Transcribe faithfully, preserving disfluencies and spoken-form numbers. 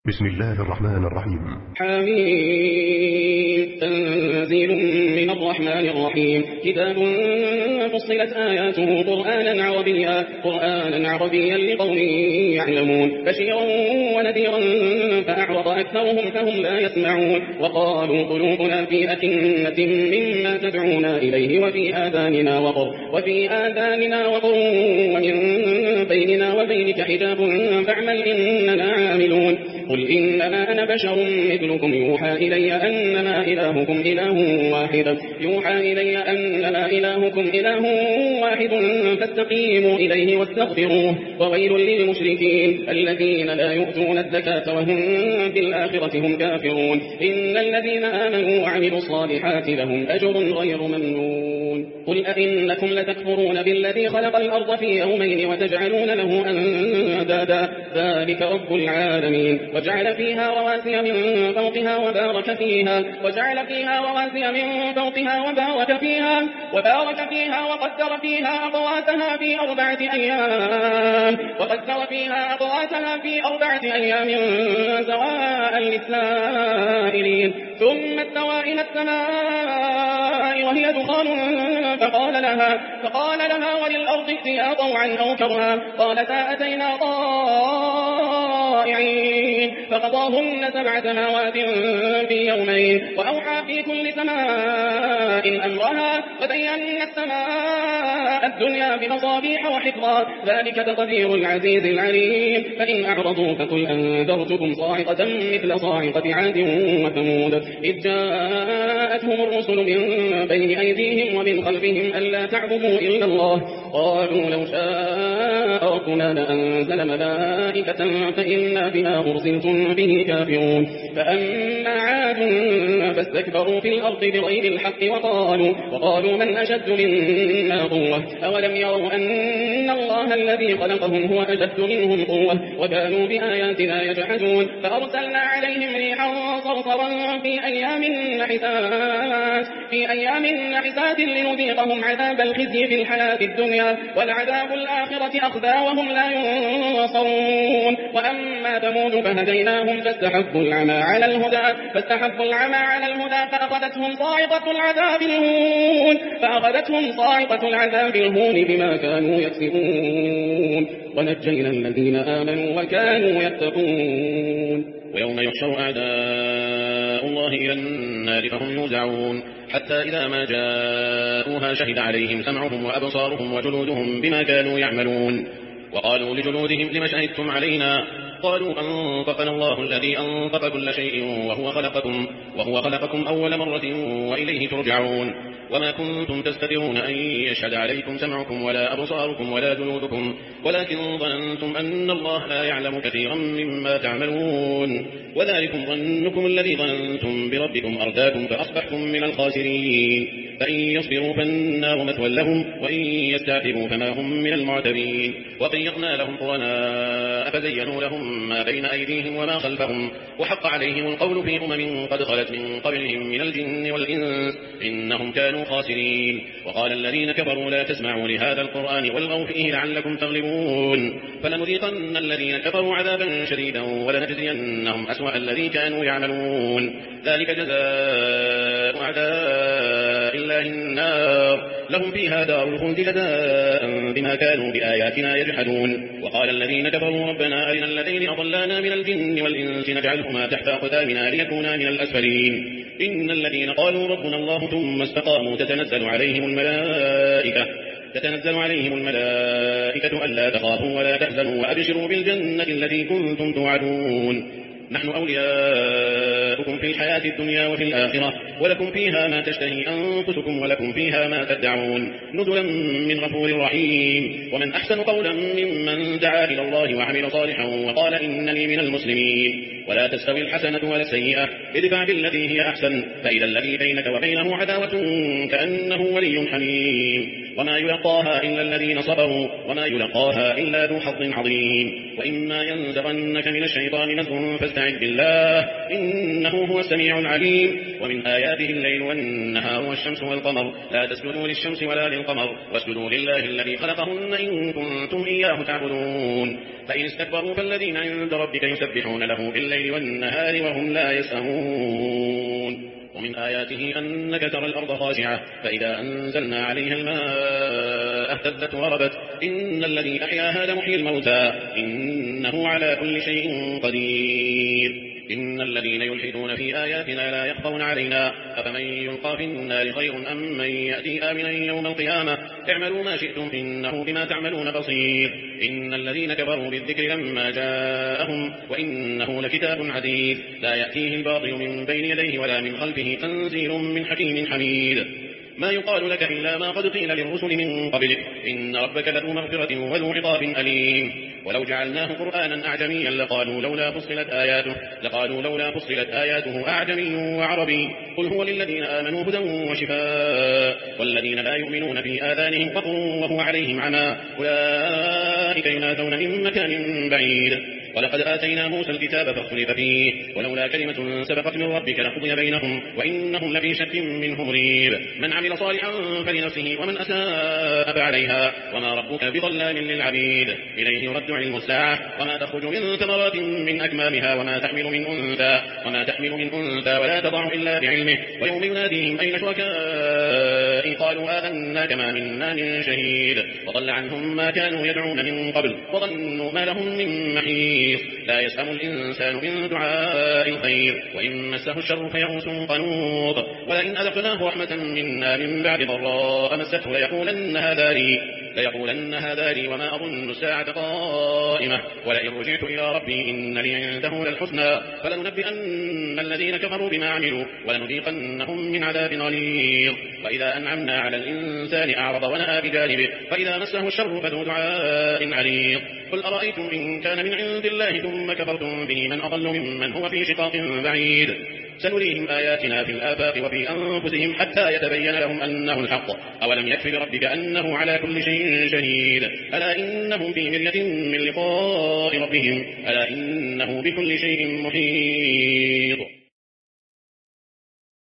بسم الله الرحمن الرحيم. حميم تنزيل من الرحمن الرحيم. كتاب فصلت آياته قرآنا عربيا قرآنا عربيا لقوم يعلمون بشيرا ونذيرا فأعرض أكثرهم فهم لا يسمعون. وقالوا قلوبنا في أكنة مما تدعونا إليه وفي آذاننا وقر وفي آذاننا وقر ومن بيننا وبينك حجاب فاعمل إننا عاملون. قل إنما أنا بشر مثلكم يوحى إلي أنما إلهكم إله واحد يوحى إلي أنما إلهكم إله واحد فاستقيموا إليه واستغفروه. وويل للمشركين الذين لا يؤتون الزكاة وهم بالآخرة هم كافرون. إن الذين آمنوا وعملوا الصالحات لهم أجر غير ممنون. قل أئنكم لتكفرون بالذي خلق الأرض في يومين وتجعلون له أندادا ذلك رب العالمين. وجعل فيها رواسي من فوقها وبارك فيها وجعل فيها رواسي من فوقها وبارك فيها وبارك فيها وقدر فيها أقواتها في أربعة أيام وقدر فيها أقواتها في أربعة أيام سواء للسائلين. ثم استوى إلى السماء وهي دخان فقال لها فقال لها وللأرض ائتيا طوعا أو كرها قالتا أتينا طائعين. فقضاهن سبع سماوات في يومين وأوحى في كل سماء أمرها وزينا السماء الدنيا بمصابيح وحفظا ذلك تقدير العزيز العليم. فإن أعرضوا فقل أنذرتكم صاعقة مثل صاعقة عاد وثمود إذ جاءتهم الرسل من بين أيديهم ومن خلفهم ألا تعبدوا إلا الله قالوا لو شاء ربنا لأنزل ملائكة فإنا بما أرسلتم به كافرون. فأما عاد فاستكبروا في الأرض بغير الحق وقالوا, وقالوا من أشد منا قوة أولم يروا أن الله الذي خلقهم هو أشد منهم قوة وكانوا بآياتنا يجحدون. فأرسلنا عليهم ريحا صرصرا في أيام نحسات في أيام نحسات لنذيقهم عذاب الخزي في الحياة الدنيا ولعذاب الآخرة أخزى وهم لا ينصرون. وأما ثمود فهديناهم فاستحبوا العمى على الهدى فاستحبوا العمى على الهدى فأخذتهم صاعقة العذاب الهون فأخذتهم صاعقة العذاب الهون بما كانوا يكسبون. ونجينا الذين آمنوا وكانوا يتقون. ويوم يحشر أعداء الله إلى النار فهم يوزعون حتى إذا ما جاءوها شهد عليهم سمعهم وأبصارهم وجلودهم بما كانوا يعملون. وقالوا لجلودهم لم شهدتم علينا قالوا أنطقنا الله الذي أنطق كل شيء وهو خلقكم, وهو خلقكم أول مرة وإليه ترجعون. وما كنتم تستطيعون أن يشهد عليكم سمعكم ولا أبصاركم ولا جلودكم ولكن ظننتم أن الله لا يعلم كثيرا مما تعملون. وذلكم ظنكم الذي ظننتم بربكم أرداكم فأصبحتم من الخاسرين. فإن يصبروا فالنار مثوى لهم وإن يستعتبوا فما هم من المعتبين. وقيضنا لهم قرناء فزينوا لهم ما بين أيديهم وما خلفهم وحق عليهم القول في أمم قد خلت من قبلهم من الجن والإنس إنهم كانوا خاسرين. وقال الذين كفروا لا تسمعوا لهذا القرآن والغوا فيه لعلكم تغلبون. فلنذيقن الذين كفروا عذابا شديدا ولنجزينهم أسوأ الذي كانوا يعملون. ذلك جزاء أعداء الله النار لهم فيها دار الخلد جزاء بما كانوا بآياتنا يجحدون. وقال الذين كفروا ربنا أرنا الذين أضلانا من الجن والإنس نجعلهما تحت أقدامنا ليكونا من الأسفلين. إن الذين قالوا ربنا الله ثم استقاموا تتنزل عليهم الملائكة تتنزل عليهم الملائكة ألا تخافوا ولا تحزنوا وأبشروا بالجنة التي كنتم توعدون. نحن أولياؤكم في الحياة الدنيا وفي الآخرة ولكم فيها ما تشتهي أنفسكم ولكم فيها ما تدعون نزلا من غفور رحيم. ومن أحسن قولا ممن دعا إلى الله وعمل صالحا وقال إنني من المسلمين. ولا تستوي الحسنة ولا السيئة ادفع بالتي هي أحسن فإذا الذي بينك وبينه عداوة كأنه ولي حميم. وما يلقاها إلا الذين صبروا وما يلقاها إلا ذو حظ عظيم وإما ينزغنك من الشيطان نزغ فاستعذ بالله إنه هو السميع العليم ومن آياته الليل والنهار والشمس والقمر لا تسجدوا للشمس ولا للقمر واسجدوا لله الذي خلقهن إن كنتم إياه تعبدون فإن استكبروا فالذين عند ربك يسبحون له بالليل والنهار وهم لا يسأمون ومن آياته أنك ترى الأرض خاشعة فإذا أنزلنا عليها الماء اهتزت وربت إن الذي أحياها لمحيي الموتى إنه على كل شيء قدير إن الذين يلحدون في آياتنا لا يخفون علينا أفمن يلقى في النار خير أم من يأتي آمنا يوم القيامة اعملوا ما شئتم إنه بما تعملون بصير إن الذين كفروا بالذكر لما جاءهم وإنه لكتاب عزيز لا يأتيه الباطل من بين يديه ولا من خلفه تنزيل من حكيم حميد ما يقال لك إلا ما قد قيل للرسل من قبلك إن ربك لذو مغفرة وذو عقاب أليم ولو جعلناه قرآنا أعجميا لقالوا لولا فصلت آياته لقالوا لولا فصلت آياته أعجمي وعربي قل هو للذين آمنوا هدى وشفاء والذين لا يؤمنون في آذانهم وقر وهو عليهم عمى أولئك ينادون من مكان بعيد ولقد آتينا موسى الكتاب فاختلف فيه ولولا كلمة سبقت من ربك لقضي بينهم وإنهم لفي شك منه مريب من عمل صالحا فلنفسه ومن أساء فعليها وما ربك بظلام للعبيد إليه يرد علم الساعة وما تخرج من ثمرات من أكمامها وما تحمل من أنثى وما تحمل من أنثى ولا تضع إلا بعلمه ويوم يناديهم أين شركائي قالوا آذنا كما منا من شهيد وضل عنهم ما كانوا يدعون من قبل وظنوا ما لهم من محيص لا يسأم الإنسان من دعاء الخير وإن مسه الشر فيئوس قنوط ولئن أذقناه رحمة منا من بعد ضراء مسته ليقولن هذا لي ليقولن هذا لي وما أظن الساعة قائمة ولئن رجعت إلى ربي إن لي عنده للحسنى فلننبئن الذين كفروا بما عملوا ولنذيقنهم من عذاب غليظ وإذا أنعمنا على الإنسان أعرض ونأى بجانبه فإذا مسه الشر فذو دعاء عريض قل أرأيتم إن كان من عند الله ثم كفرتم به من أضل ممن هو في شقاق بعيد سنريهم آياتنا في الآفاق وفي أنفسهم حتى يتبين لهم أنه الحق أولم يكفي بربك أنه على كل شيء شهيد ألا إنهم في مرية من لقاء ربهم ألا إنه بكل شيء محيط